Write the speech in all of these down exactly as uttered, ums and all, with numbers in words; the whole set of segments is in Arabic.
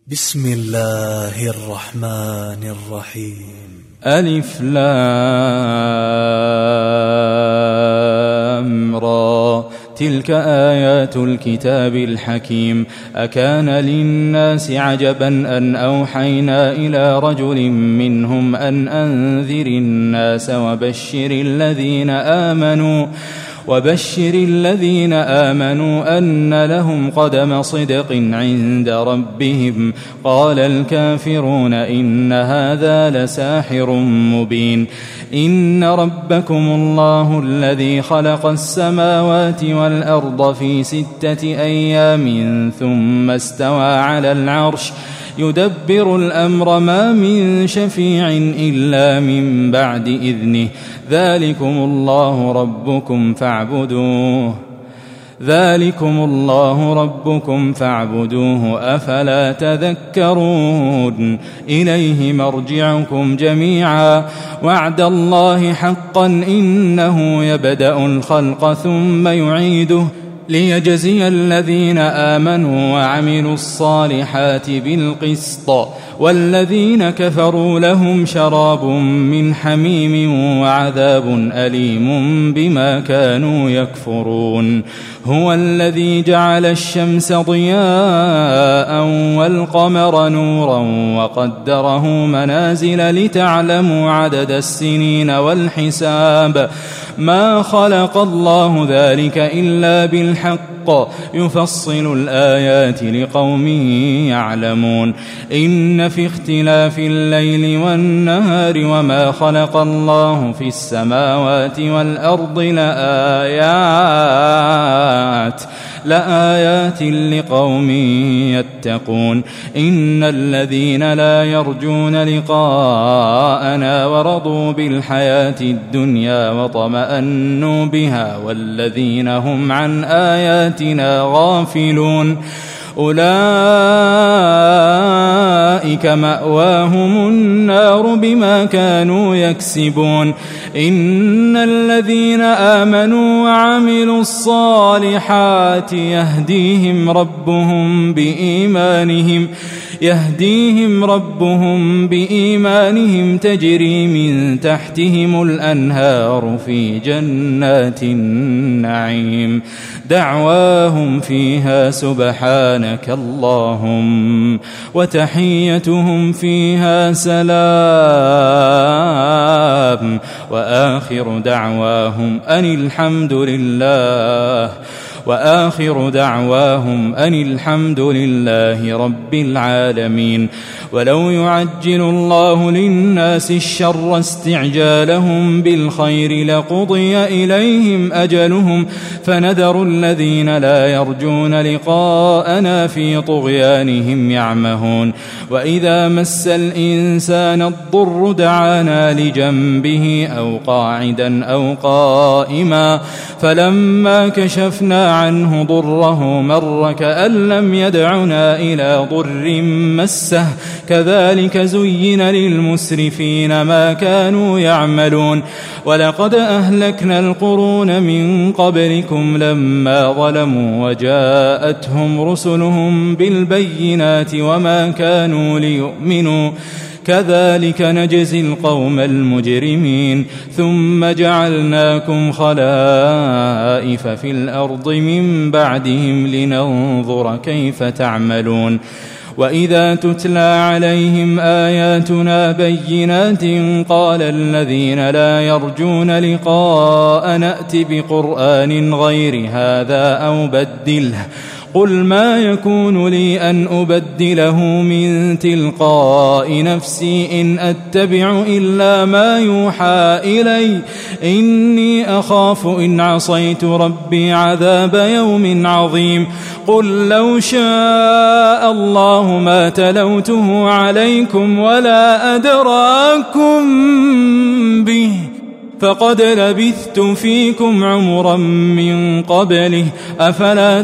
بسم الله الرحمن الرحيم. ألف لام را تلك آيات الكتاب الحكيم. أكان للناس عجبا أن أوحينا إلى رجل منهم أن أنذر الناس وبشر الذين آمنوا وبشر الذين آمنوا أن لهم قدم صدق عند ربهم. قال الكافرون إن هذا لساحر مبين. إن ربكم الله الذي خلق السماوات والأرض في ستة أيام ثم استوى على العرش يدبر الأمر ما من شفيع إلا من بعد إذنه. ذلكم الله ربكم فاعبدوه ذلكم الله ربكم فاعبدوه أفلا تذكرون. إليه مرجعكم جميعا وعد الله حقا إنه يبدأ الخلق ثم يعيده ليجزي الذين آمنوا وعملوا الصالحات بالقسط والذين كفروا لهم شراب من حميم وعذاب أليم بما كانوا يكفرون. هو الذي جعل الشمس ضياء والقمر نورا وقدره منازل لتعلموا عدد السنين والحساب. ما خلق الله ذلك إلا بالحق يفصل الآيات لقوم يعلمون. إن في اختلاف الليل والنهار وما خلق الله في السماوات والأرض لآيات لآيات لقوم يتقون. إن الذين لا يرجون لقاءنا ورضوا بالحياة الدنيا وطمأنوا بها والذين هم عن آياتنا غافلون أولئك مأواهم النار بما كانوا يكسبون. إن الذين آمنوا وعملوا الصالحات يهديهم ربهم بإيمانهم يهديهم ربهم بإيمانهم تجري من تحتهم الأنهار في جنات النعيم. دعواهم فيها سبحانك اللهم وتحيتهم فيها سلام وآخر دعواهم أن الحمد لله وآخر دعواهم أن الحمد لله رب العالمين. ولو يعجل الله للناس الشر استعجالهم بالخير لقضي إليهم أجلهم فنذر الذين لا يرجون لقاءنا في طغيانهم يعمهون. وإذا مس الإنسان الضر دعانا لجنبه أو قاعدا أو قائما فلما كشفنا عنه ضره مر كأن لم يدعنا إلى ضر مسه كذلك زين للمسرفين ما كانوا يعملون. ولقد أهلكنا القرون من قبلكم لما ظلموا وجاءتهم رسلهم بالبينات وما كانوا ليؤمنوا كذلك نجزي القوم المجرمين. ثم جعلناكم خلائف في الأرض من بعدهم لننظر كيف تعملون. وإذا تتلى عليهم آياتنا بينات قال الذين لا يرجون لقاء نأت بقرآن غير هذا أو بدله قل ما يكون لي أن أبدله من تلقاء نفسي إن أتبع إلا ما يوحى إلي إني أخاف إن عصيت ربي عذاب يوم عظيم. قل لو شاء الله ما تلوته عليكم ولا أدراكم به فقد لبثت فيكم عمرا من قبله أفلا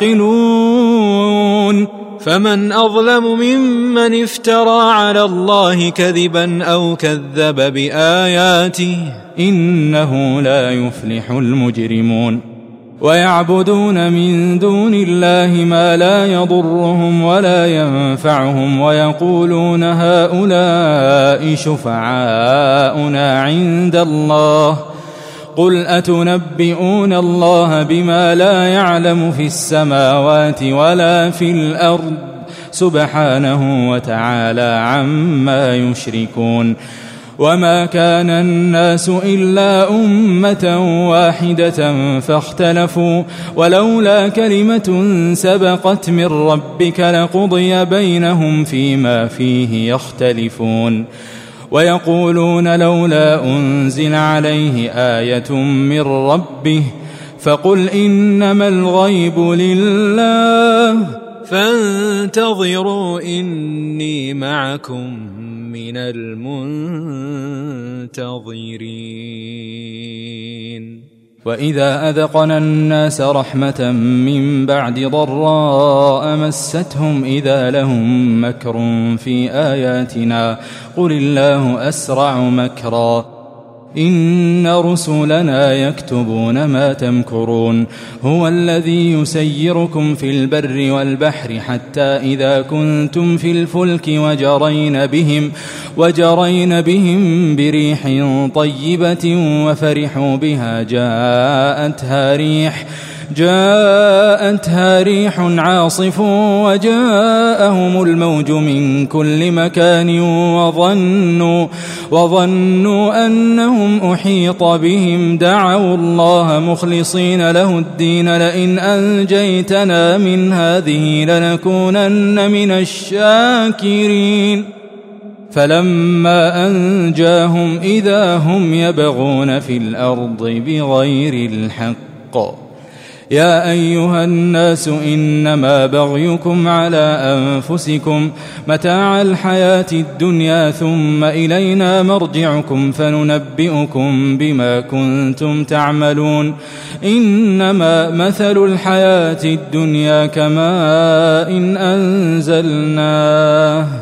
تعقلون. فمن أظلم ممن افترى على الله كذبا أو كذب بآياته إنه لا يفلح المجرمون. ويعبدون من دون الله ما لا يضرهم ولا ينفعهم ويقولون هؤلاء شفعاؤنا عند الله قل أتنبئون الله بما لا يعلم في السماوات ولا في الأرض سبحانه وتعالى عما يشركون وما كان الناس إلا أمة واحدة فاختلفوا ولولا كلمة سبقت من ربك لقضي بينهم فيما فيه يختلفون ويقولون لولا أنزل عليه آية من ربه فقل إنما الغيب لله فانتظروا إني معكم من المنتظرين. وإذا أذقنا الناس رحمة من بعد ضراء مستهم إذا لهم مكر في آياتنا قل الله أسرع مكرا إن رسلنا يكتبون ما تمكرون هو الذي يسيركم في البر والبحر حتى إذا كنتم في الفلك وجرين بهم وجرين بهم بريح طيبة وفرحوا بها جاءتها ريح جاءتها ريح عاصف وجاءهم الموج من كل مكان وظنوا وظنوا أنهم أحيط بهم دعوا الله مخلصين له الدين لئن أنجيتنا من هذه لنكونن من الشاكرين فلما أنجاهم إذا هم يبغون في الأرض بغير الحق يا أيها الناس إنما بغيكم على أنفسكم متاع الحياة الدنيا ثم إلينا مرجعكم فننبئكم بما كنتم تعملون إنما مثل الحياة الدنيا كماء إن أنزلناه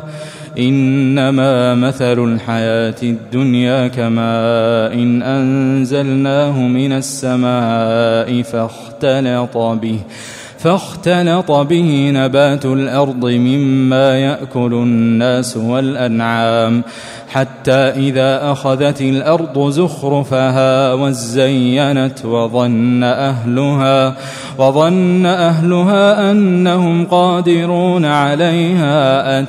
إنما مثل الحياة الدنيا كماء إن أنزلناه من السماء فاختلط به فاختلط به نبات الأرض مما يأكل الناس والأنعام حتى إذا أخذت الأرض زخرفها وزينت وظن أهلها وظن أهلها أنهم قادرون عليها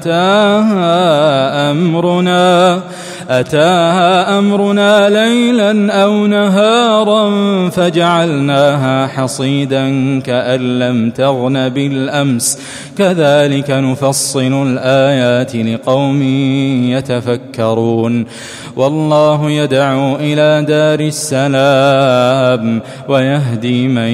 أتاها أمرنا أتاها أمرنا ليلا أو نهارا فجعلناها حصيدا كأن لم تغن بالأمس كذلك نفصل الآيات لقوم يتفكرون والله يدعو إلى دار السلام ويهدي من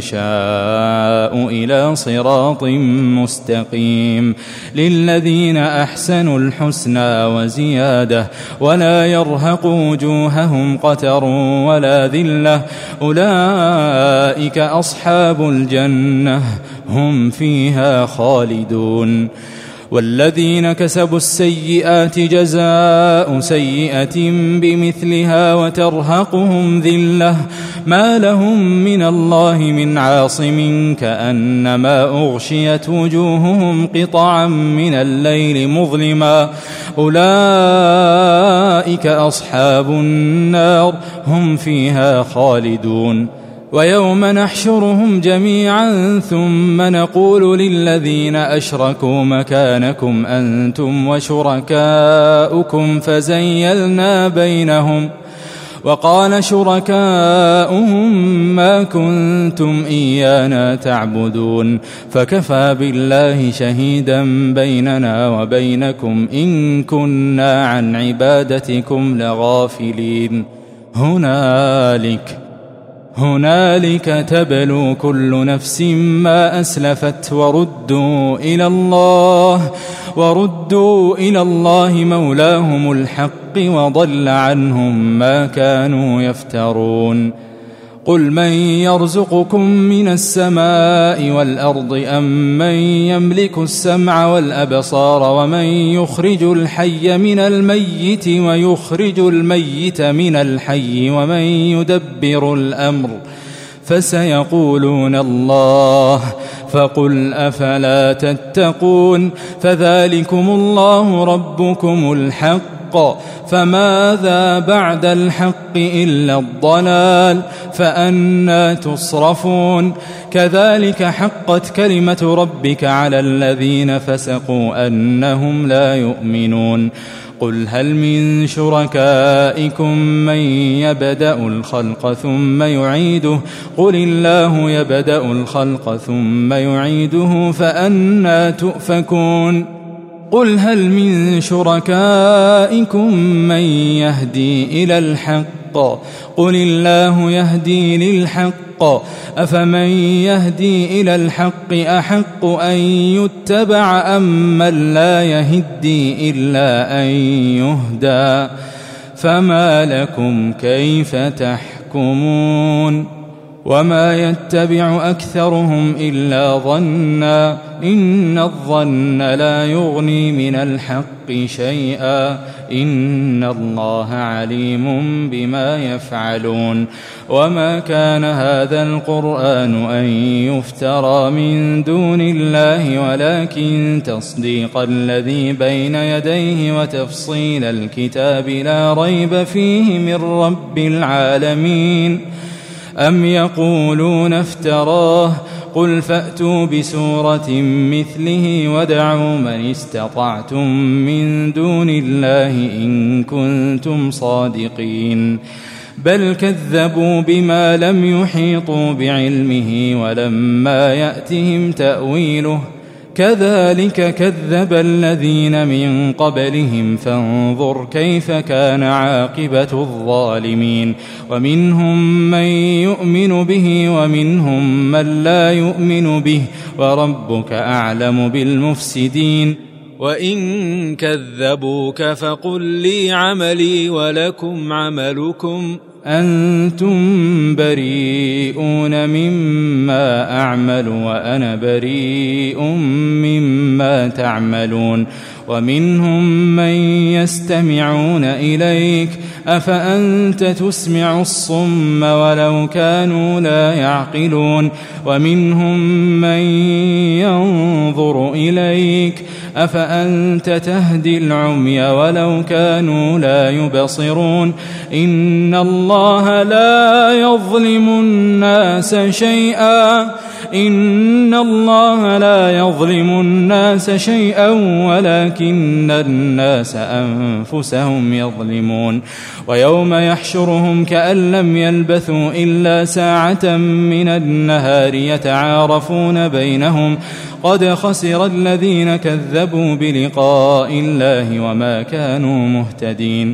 يشاء إلى صراط مستقيم للذين أحسنوا الحسنى وزيادة ولا يرهق وجوههم قتر ولا ذلة أولئك أصحاب الجنة هم فيها خالدون والذين كسبوا السيئات جزاء سيئة بمثلها وترهقهم ذلة ما لهم من الله من عاصم كأنما أغشيت وجوههم قطعا من الليل مظلما أولئك أصحاب النار هم فيها خالدون ويوم نحشرهم جميعا ثم نقول للذين أشركوا مكانكم أنتم وشركاؤكم فزيلنا بينهم وقال شركاؤهم ما كنتم إيانا تعبدون فكفى بالله شهيدا بيننا وبينكم إن كنا عن عبادتكم لغافلين هنالك هنالك تبلو كل نفس ما أسلفت وردوا إلى الله وردوا إلى الله مولاهم الحق وضل عنهم ما كانوا يفترون قل من يرزقكم من السماء والأرض أم من يملك السمع والأبصار ومن يخرج الحي من الميت ويخرج الميت من الحي ومن يدبر الأمر فسيقولون الله فقل أفلا تتقون فذلكم الله ربكم الحق فماذا بعد الحق إلا الضلال فأنى تصرفون كذلك حقت كلمة ربك على الذين فسقوا أنهم لا يؤمنون قل هل من شركائكم من يبدأ الخلق ثم يعيده قل الله يبدأ الخلق ثم يعيده فأنى تؤفكون قل هل من شركائكم من يهدي إلى الحق قل الله يهدي للحق أفمن يهدي إلى الحق أحق أن يتبع أم من لا يهدي إلا أن يهدى فما لكم كيف تحكمون وما يتبع أكثرهم إلا ظنا إن الظن لا يغني من الحق شيئا إن الله عليم بما يفعلون وما كان هذا القرآن أن يفترى من دون الله ولكن تصديق الذي بين يديه وتفصيل الكتاب لا ريب فيه من رب العالمين أم يقولون افتراه قل فأتوا بسورة مثله وادعوا من استطعتم من دون الله إن كنتم صادقين بل كذبوا بما لم يحيطوا بعلمه ولما يأتهم تأويله كذلك كذب الذين من قبلهم فانظر كيف كان عاقبة الظالمين ومنهم من يؤمن به ومنهم من لا يؤمن به وربك أعلم بالمفسدين وإن كذبوك فقل لي عملي ولكم عملكم أنتم بريئون مما أعمل وأنا بريء مما تعملون ومنهم من يستمعون إليك أفأنت تسمع الصم ولو كانوا لا يعقلون ومنهم من ينظر إليك أفأنت تهدي العمي ولو كانوا لا يبصرون إن الله لا يظلم الناس شيئا إن الله لا يظلم الناس شيئا ولكن الناس أنفسهم يظلمون ويوم يحشرهم كأن لم يلبثوا إلا ساعة من النهار يتعارفون بينهم قد خسر الذين كذبوا بلقاء الله وما كانوا مهتدين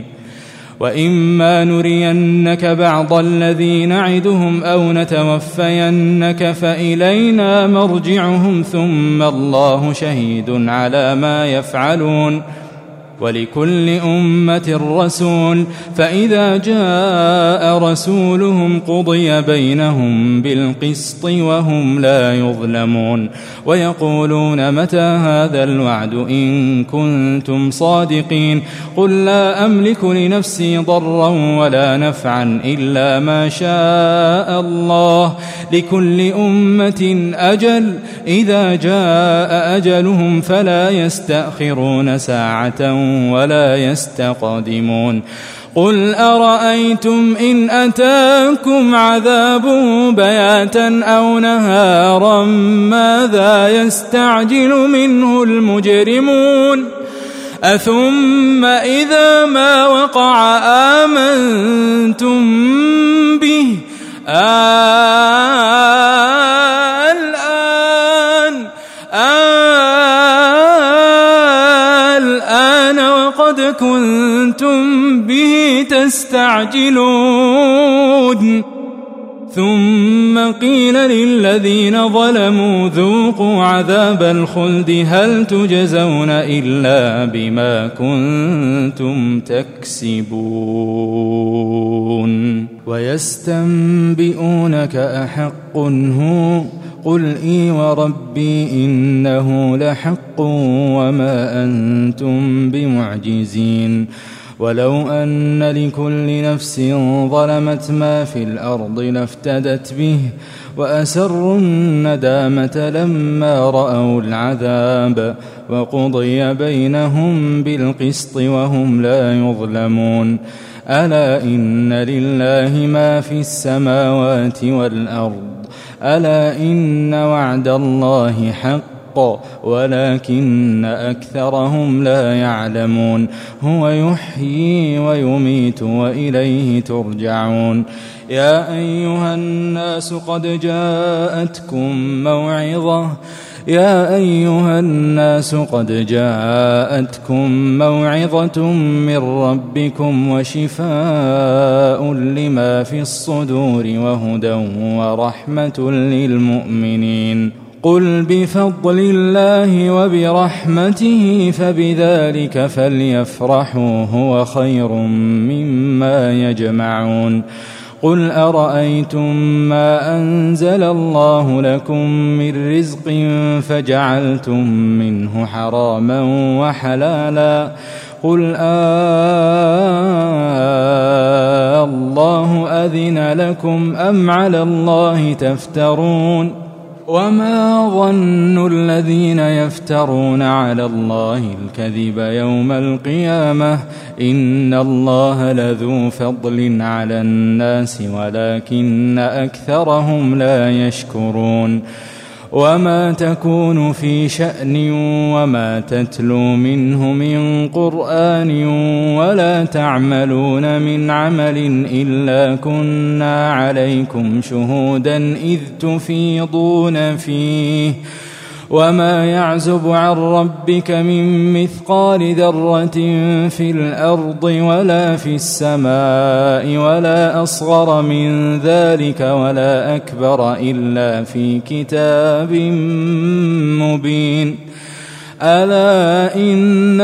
وإما نرينك بعض الذي نعدهم أو نتوفينك فإلينا مرجعهم ثم الله شهيد على ما يفعلون ولكل أمة رسول فإذا جاء رسولهم قضي بينهم بالقسط وهم لا يظلمون ويقولون متى هذا الوعد إن كنتم صادقين قل لا أملك لنفسي ضرا ولا نفعا إلا ما شاء الله لكل أمة أجل إذا جاء أجلهم فلا يستأخرون ساعة ولا يستقدمون قل أرأيتم إن أتاكم عذابه بياتا أو نهارا ماذا يستعجل منه المجرمون أثم إذا ما وقع آمنتم به الآن الآن وقد كنتم به تستعجلون ثم قيل للذين ظلموا ذوقوا عذاب الخلد هل تجزون إلا بما كنتم تكسبون ويستنبئونك أحق هو قل إي وربي إنه لحق وما أنتم بمعجزين ولو أن لكل نفس ظلمت ما في الأرض لافتدت به وأسروا الندامة لما رأوا العذاب وقضي بينهم بالقسط وهم لا يظلمون ألا إن لله ما في السماوات والأرض ألا إن وعد الله حق ولكن أكثرهم لا يعلمون هو يحيي ويميت وإليه ترجعون يا أيها الناس قد جاءتكم موعظة يا أيها الناس قد جاءتكم موعظة من ربكم وشفاء لما في الصدور وهدى ورحمة للمؤمنين قل بفضل الله وبرحمته فبذلك فليفرحوا هو خير مما يجمعون قل أرأيتم ما أنزل الله لكم من رزق فجعلتم منه حراما وحلالا قل آه الله أذن لكم أم على الله تفترون وما ظن الذين يفترون على الله الكذب يوم القيامة إن الله لذو فضل على الناس ولكن أكثرهم لا يشكرون وما تكون في شأن وما تتلو منه من قرآن ولا تعملون من عمل إلا كنا عليكم شهودا إذ تفيضون فيه وما يعزب عن ربك من مثقال ذرة في الأرض ولا في السماء ولا أصغر من ذلك ولا أكبر إلا في كتاب مبين ألا إن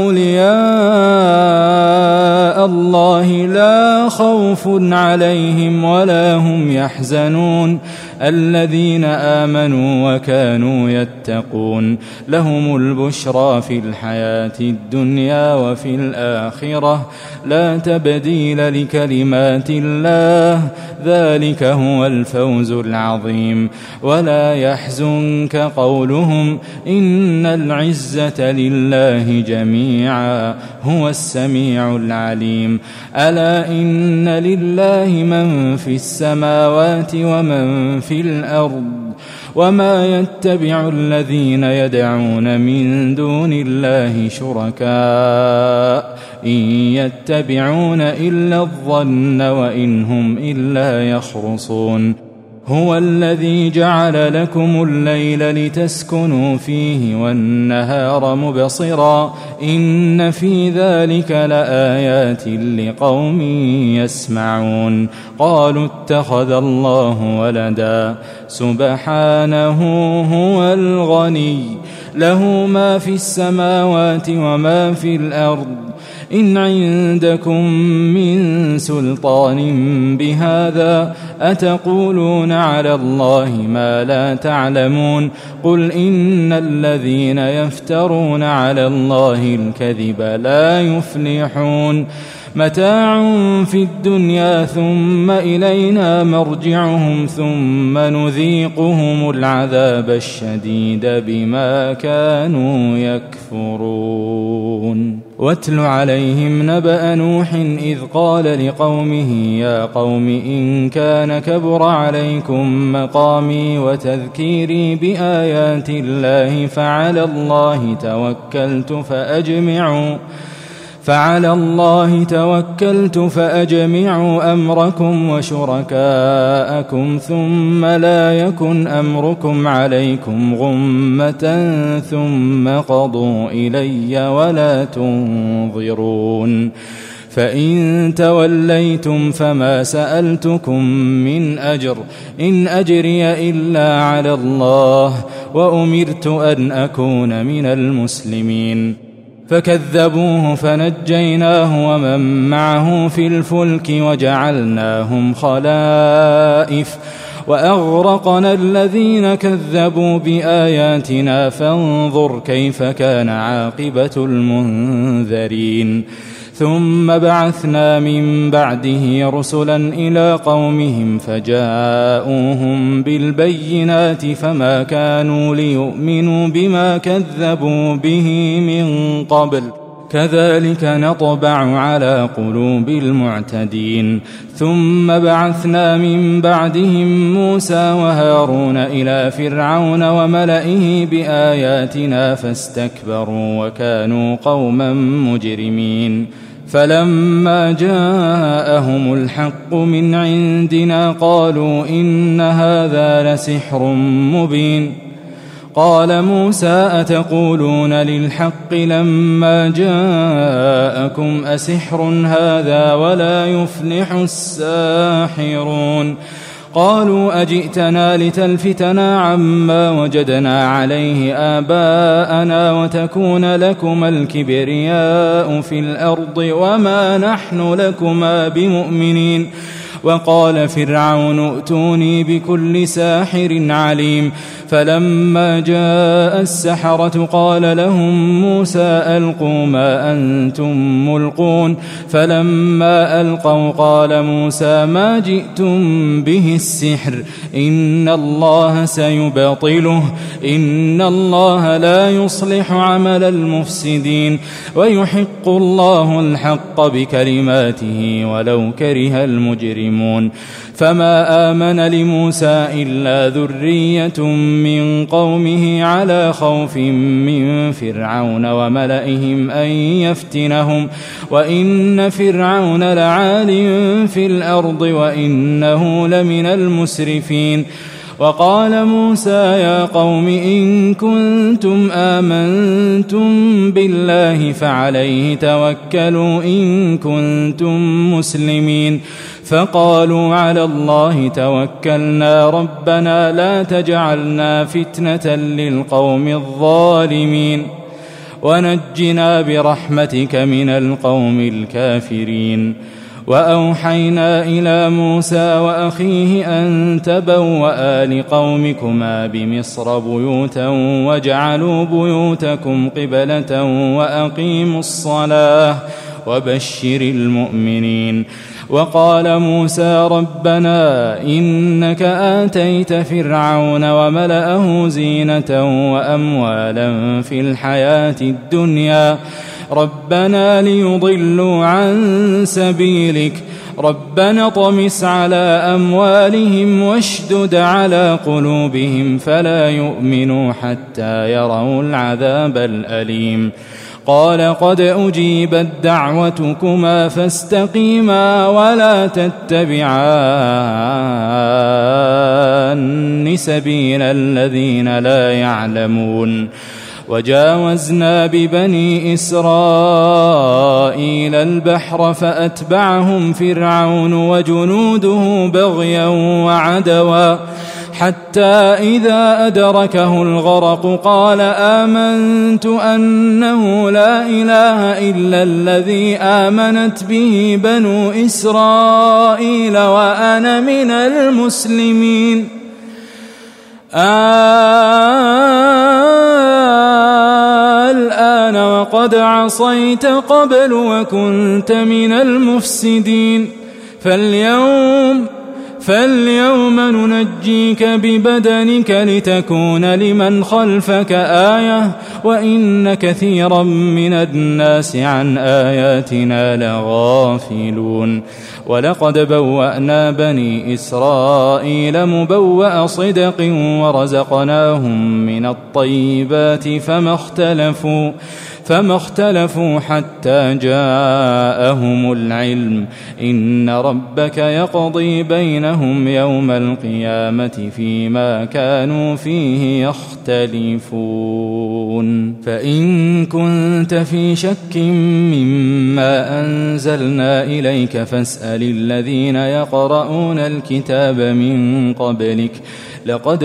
أولياء الله لا خوف عليهم ولا هم يحزنون الذين آمنوا وكانوا يتقون لهم البشرى في الحياة الدنيا وفي الآخرة لا تبديل لكلمات الله ذلك هو الفوز العظيم ولا يحزنك قولهم إن العزة لله جميعا هو السميع العليم ألا إن لله من في السماوات ومن في الأرض وما يتبع الذين يدعون من دون الله شركاء إن يتبعون إلا الظن وإن هم إلا يخرصون هو الذي جعل لكم الليل لتسكنوا فيه والنهار مبصرا إن في ذلك لآيات لقوم يسمعون قالوا اتخذ الله ولدا سبحانه هو الغني له ما في السماوات وما في الأرض إن عندكم من سلطان بهذا أتقولون على الله ما لا تعلمون قل إن الذين يفترون على الله الكذب لا يفلحون متاع في الدنيا ثم إلينا مرجعهم ثم نذيقهم العذاب الشديد بما كانوا يكفرون واتل عليهم نبأ نوح إذ قال لقومه يا قوم إن كان كبر عليكم مقامي وتذكيري بآيات الله فعلى الله توكلت فأجمعوا فعلى الله توكلت فأجمعوا أمركم وشركاءكم ثم لا يكن أمركم عليكم غمة ثم قضوا إلي ولا تنظرون فإن توليتم فما سألتكم من أجر إن أجري إلا على الله وأمرت أن أكون من المسلمين فكذبوه فنجيناه ومن معه في الفلك وجعلناهم خلائف وأغرقنا الذين كذبوا بآياتنا فانظر كيف كان عاقبة المنذرين ثم بعثنا من بعده رسلا إلى قومهم فجاءوهم بالبينات فما كانوا ليؤمنوا بما كذبوا به من قبل كذلك نطبع على قلوب المعتدين. ثم بعثنا من بعدهم موسى وهارون إلى فرعون وملئه بآياتنا فاستكبروا وكانوا قوما مجرمين. فلما جاءهم الحق من عندنا قالوا إن هذا لسحر مبين. قال موسى أتقولون للحق لما جاءكم أسحر هذا ولا يفلح الساحرون. قالوا أجئتنا لتلفتنا عما وجدنا عليه آباءنا وتكون لكما الكبرياء في الأرض وما نحن لكما بمؤمنين. وقال فرعون ائتوني بكل ساحر عليم. فلما جاء السحرة قال لهم موسى ألقوا ما أنتم ملقون. فلما ألقوا قال موسى ما جئتم به السحر إن الله سيبطله إن الله لا يصلح عمل المفسدين ويحق الله الحق بكلماته ولو كره المجرمون. فما آمن لموسى إلا ذرية من قومه على خوف من فرعون وملئهم أن يفتنهم وإن فرعون لعال في الأرض وإنه لمن المسرفين. وقال موسى يا قوم إن كنتم آمنتم بالله فعليه توكلوا إن كنتم مسلمين. فقالوا على الله توكلنا ربنا لا تجعلنا فتنة للقوم الظالمين ونجنا برحمتك من القوم الكافرين. وأوحينا إلى موسى وأخيه أن تبوأ لقومكما بمصر بيوتا واجعلوا بيوتكم قبلة وأقيموا الصلاة وبشر المؤمنين. وقال موسى ربنا إنك آتيت فرعون وملأه زينة وأموالا في الحياة الدنيا ربنا ليضلوا عن سبيلك ربنا طمس على أموالهم واشدد على قلوبهم فلا يؤمنوا حتى يروا العذاب الأليم. قال قد أجيبت دعوتكما فاستقيما ولا تتبعان سبيل الذين لا يعلمون. وجاوزنا ببني إسرائيل البحر فأتبعهم فرعون وجنوده بغيا وعدوا حتى إذا أدركه الغرق قال آمنت أنه لا إله إلا الذي آمنت به بنو إسرائيل وأنا من المسلمين. الآن وقد عصيت قبل وكنت من المفسدين فاليوم فاليوم ننجيك ببدنك لتكون لمن خلفك آية وإن كثيرا من الناس عن آياتنا لغافلون. ولقد بوأنا بني إسرائيل مبوأ صدق ورزقناهم من الطيبات فما اختلفوا فما اختلفوا حتى جاءهم العلم إن ربك يقضي بينهم يوم القيامة فيما كانوا فيه يختلفون. فإن كنت في شك مما أنزلنا إليك فاسأل الذين يقرؤون الكتاب من قبلك لقد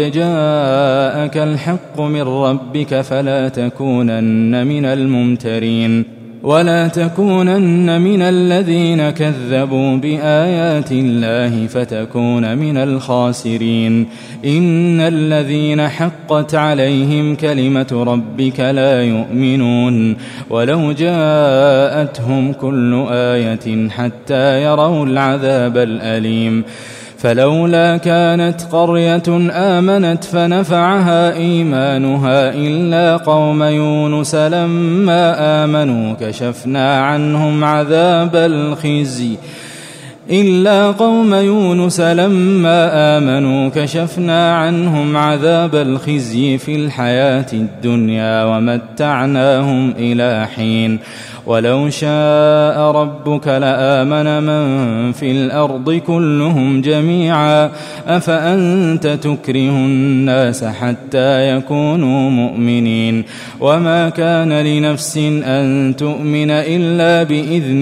جاءك الحق من ربك فلا تكونن من الممترين. ولا تكونن من الذين كذبوا بآيات الله فتكون من الخاسرين. إن الذين حقت عليهم كلمة ربك لا يؤمنون ولو جاءتهم كل آية حتى يروا العذاب الأليم. فلولا كانت قرية آمنت فنفعها إيمانها إلا قوم يونس لما آمنوا كشفنا عنهم عذاب الخزي إلا قوم يونس لما آمنوا كشفنا عنهم عذاب الخزي في الحياة الدنيا ومتعناهم إلى حين. ولو شاء ربك لآمن من في الأرض كلهم جميعا أفأنت تكره الناس حتى يكونوا مؤمنين. وما كان لنفس أن تؤمن إلا بإذن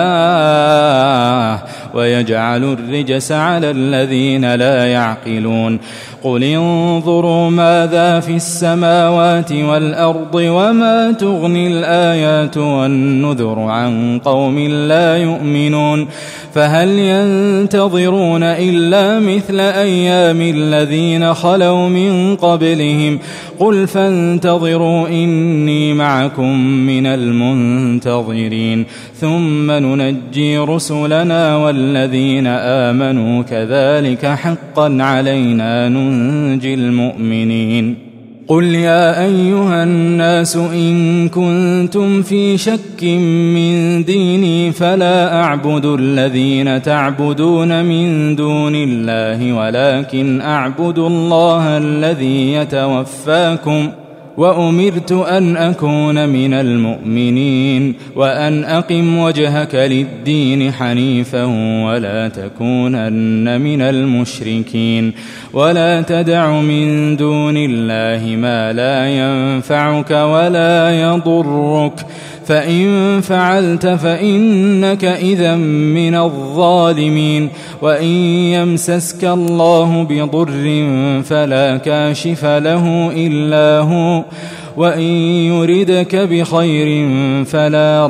الله ويجعل الرجس على الذين لا يعقلون. قل انظروا ماذا في السماوات والأرض وما تغني الآيات والنذر عن قوم لا يؤمنون. فهل ينتظرون إلا مثل أيام الذين خلوا من قبلهم قل فانتظروا إني معكم من المنتظرين ثم ننجي رسلنا والذين آمنوا كذلك حقا علينا ننجي المؤمنين. قل يا أيها الناس إن كنتم في شك من ديني فلا أعبد الذين تعبدون من دون الله ولكن أعبد الله الذي يتوفاكم وأمرت أن أكون من المؤمنين وأن أقم وجهك للدين حنيفا ولا تكونن من المشركين. ولا تدع من دون الله ما لا ينفعك ولا يضرك فإن فعلت فإنك إذا من الظالمين. وإن يمسسك الله بضر فلا كاشف له إلا هو وإن يردك بخير فلا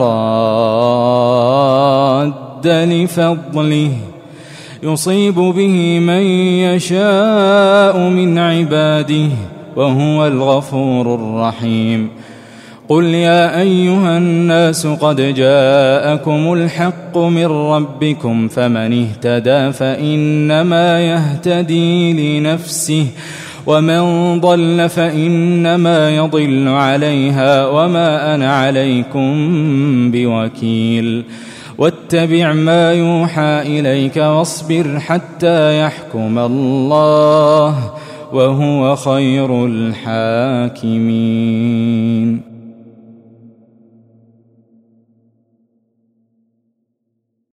راد لفضله يصيب به من يشاء من عباده وهو الغفور الرحيم. قل يا أيها الناس قد جاءكم الحق من ربكم فمن اهتدى فإنما يهتدي لنفسه ومن ضل فإنما يضل عليها وما أنا عليكم بوكيل. واتبع ما يوحى إليك واصبر حتى يحكم الله وهو خير الحاكمين.